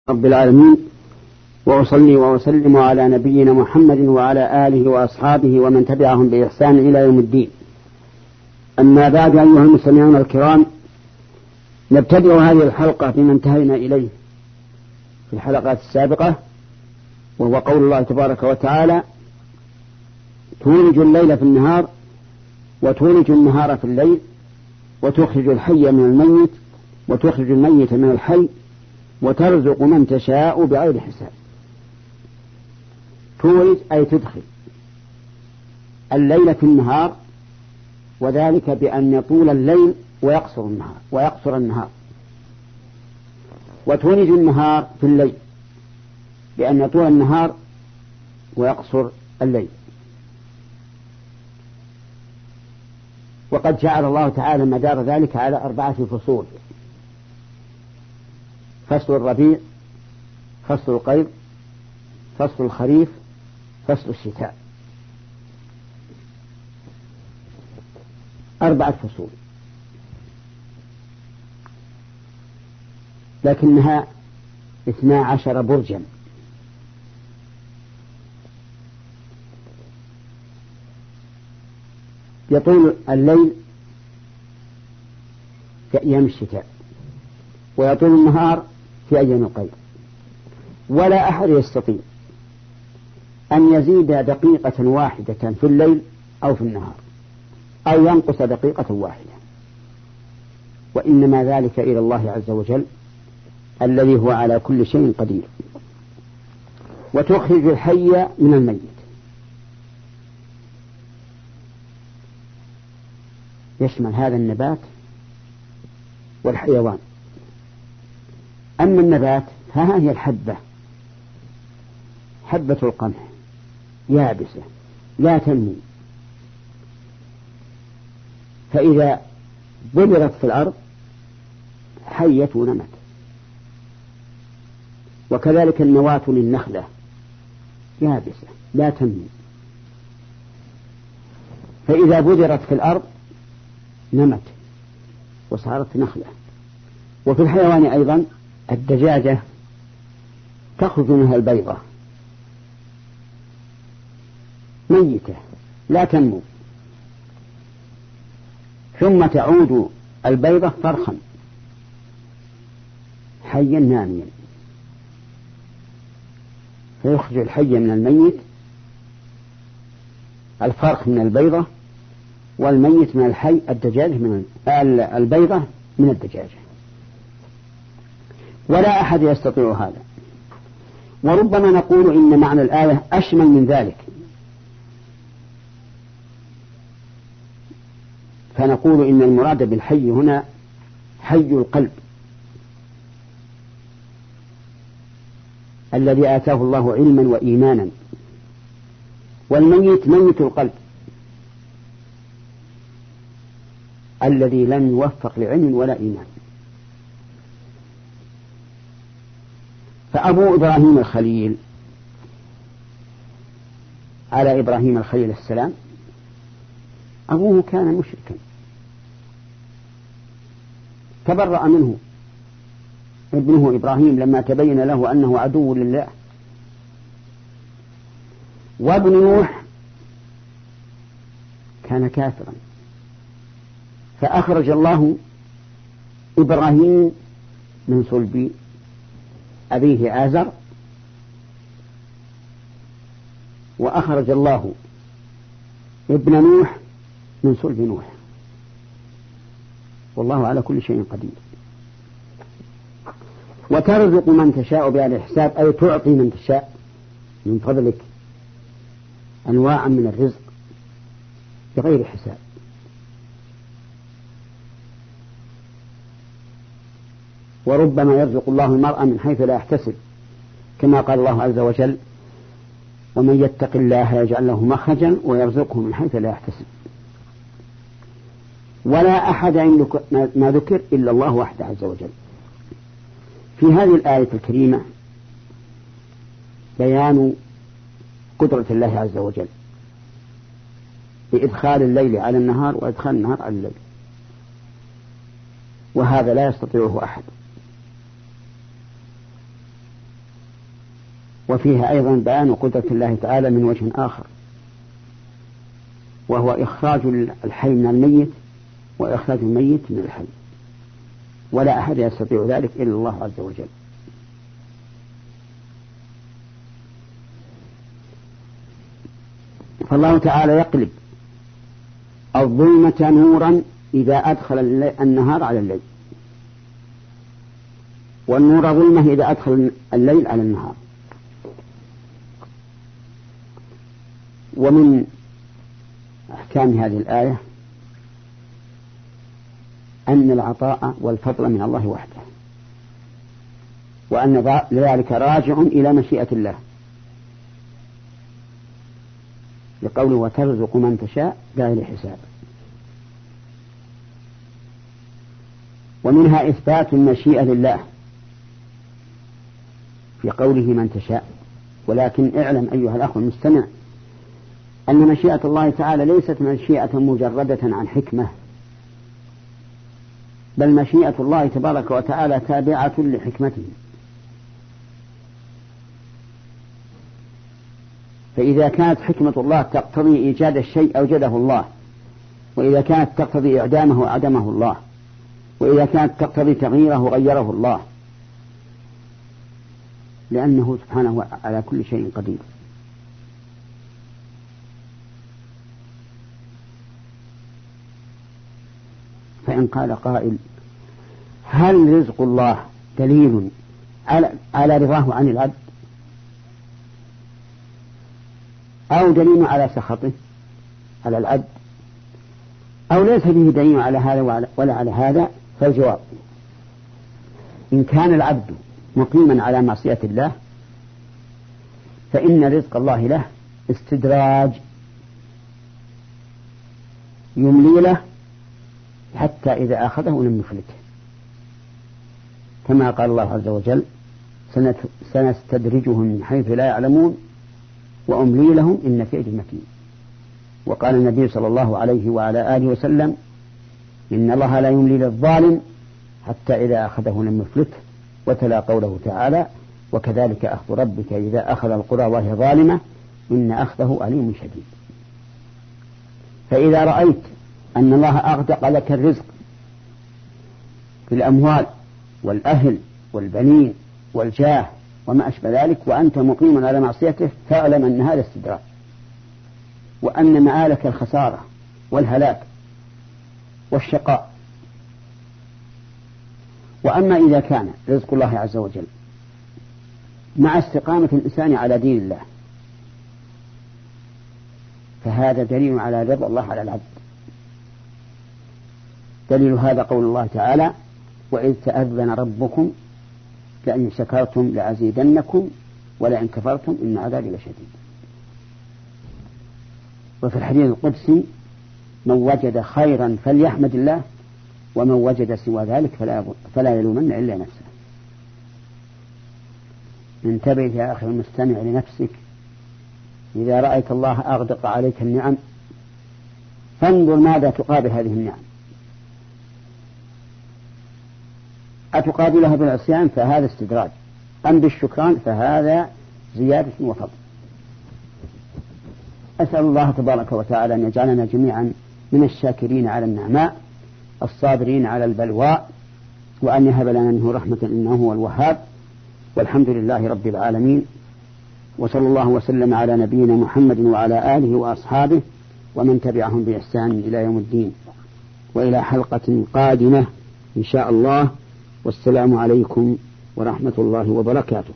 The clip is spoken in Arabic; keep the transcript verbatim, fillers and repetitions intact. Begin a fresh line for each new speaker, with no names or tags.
رب العالمين، وأصلي وأسلم على نبينا محمد وعلى آله وأصحابه ومن تبعهم بإحسان إلى يوم الدين. أما بعد، أيها المستمعون الكرام، نبتدئ هذه الحلقة بما انتهينا إليه في الحلقات السابقة، وهو قول الله تبارك وتعالى: تولج الليل في النهار وتولج النهار في الليل وتخرج الحي من الميت وتخرج الميت من الحي وترزق من تشاء بغير حساب. تولج أي تدخل الليل في النهار، وذلك بأن يطول الليل ويقصر النهار ويقصر النهار وتولج النهار في الليل بأن يطول النهار ويقصر الليل. وقد جعل الله تعالى مدار ذلك على أربعة فصول: فصل الربيع، فصل القيظ، فصل الخريف، فصل الشتاء. أربعة فصول، لكنها اثنا عشر برجا. يطول الليل في أيام الشتاء ويطول النهار في أيام القيظ، ولا أحد يستطيع أن يزيد دقيقة واحدة في الليل أو في النهار أو ينقص دقيقة واحدة، وإنما ذلك إلى الله عز وجل الذي هو على كل شيء قدير. وتخرج الحي من الميت، يشمل هذا النبات والحيوان. أما النبات فها هي الحبة، حبة القمح يابسة لا تنمو، فإذا بذرت في الأرض حيت ونمت. وكذلك النواة للنخلة يابسة لا تنمو، فإذا بذرت في الأرض نمت وصارت نخلة. وفي الحيوان أيضا الدجاجة تخرج منها البيضة ميتة لا تنمو، ثم تعود البيضة فرخا حيا ناميا، فيخرج الحي من الميت، الفرخ من البيضة، والميت من الحي، الدجاجة من البيضة من الدجاجة. ولا أحد يستطيع هذا. وربما نقول إن معنى الآية أشمل من ذلك، فنقول إن المراد بالحي هنا حي القلب الذي آتاه الله علما وإيمانا، والميت ميت القلب الذي لم يوفق لعلم ولا إيمان. فأبو إبراهيم الخليل على إبراهيم الخليل السلام أبوه كان مشركا، تبرأ منه ابنه إبراهيم لما تبين له أنه عدو لله. وابن نوح كان كافرا، فأخرج الله إبراهيم من صلب أبيه آزر، وأخرج الله ابن نوح من صلب نوح، والله على كل شيء قدير. وترزق من تشاء بغير حساب، أي تعطي من تشاء من فضلك أنواعا من الرزق بغير حساب. وربما يرزق الله المرء من حيث لا يحتسب، كما قال الله عز وجل: ومن يتق الله يجعل له مخرجا ويرزقه من حيث لا يحتسب. ولا أحد عنده ما ذكر إلا الله وحده عز وجل. في هذه الآية الكريمة بيان قدرة الله عز وجل بإدخال الليل على النهار وإدخال النهار على الليل، وهذا لا يستطيعه أحد. وفيها أيضا بيان قدرة الله تعالى من وجه آخر، وهو إخراج الحي من الميت وإخراج الميت من الحي، ولا أحد يستطيع ذلك إلا الله عز وجل. فالله تعالى يقلب الظلمة نورا إذا أدخل النهار على الليل، والنور ظلمة إذا أدخل الليل على النهار. ومن أحكام هذه الآية أن العطاء والفضل من الله وحده، وأن ذلك راجع إلى مشيئة الله، لقوله وترزق من تشاء بغير حساب. ومنها إثبات المشيئة لله في قوله من تشاء، ولكن اعلم أيها الأخ المستمع أن مشيئة الله تعالى ليست مشيئة مجردة عن حكمة، بل مشيئة الله تبارك وتعالى تابعة لحكمته. فإذا كانت حكمة الله تقتضي إيجاد الشيء أوجده الله، وإذا كانت تقتضي إعدامه أعدمه الله، وإذا كانت تقتضي تغييره غيره الله، لأنه سبحانه على كل شيء قدير. فإن قال قائل هل رزق الله دليل على رضاه عن العبد أو دليل على سخطه على العبد، أو ليس به دليل على هذا ولا على هذا؟ فالجواب إن كان العبد مقيما على معصية الله فإن رزق الله له استدراج يملي له حتى إذا أخذه لم يفلته، كما قال الله عز وجل سنستدرجهم من حيث لا يعلمون وأملي لهم إن كيدي متين. وقال النبي صلى الله عليه وعلى آله وسلم إن الله لا يملي للظالم حتى إذا أخذه لم يفلته، وتلا قوله تعالى وكذلك أخذ ربك إذا أخذ القرى وهي ظالمة إن أخذه أليم شديد. فإذا رأيت أن الله أغدق لك الرزق في الأموال والأهل والبنين والجاه وما أشبه ذلك وأنت مقيم على معصيته، فاعلم أن هذا استدراج، وأن مآلك الخسارة والهلاك والشقاء. وأما إذا كان رزق الله عز وجل مع استقامة الإنسان على دين الله فهذا دليل على رضا الله على العبد. دليل هذا قول الله تعالى وإذ تأذن ربكم لئن شكرتم لأزيدنكم ولئن كفرتم إن عذابي لشديد. وفي الحديث القدسي من وجد خيرا فليحمد الله ومن وجد سوى ذلك فلا, فلا يلومن إلا نفسه. انتبه يا أخي المستمع لنفسك، إذا رأيت الله أغدق عليك النعم فانظر ماذا تقابل هذه النعم. أتقابلها بالعصيان فهذا استدراج، أم بالشكران فهذا زيادة وفضل. أسأل الله تبارك وتعالى أن يجعلنا جميعا من الشاكرين على النعماء الصابرين على البلواء، وأن يهب لنا منه رحمة إنه هو الوهاب. والحمد لله رب العالمين، وصلى الله وسلم على نبينا محمد وعلى آله وأصحابه ومن تبعهم بإحسان إلى يوم الدين، وإلى حلقة قادمة إن شاء الله. والسلام عليكم ورحمة الله وبركاته.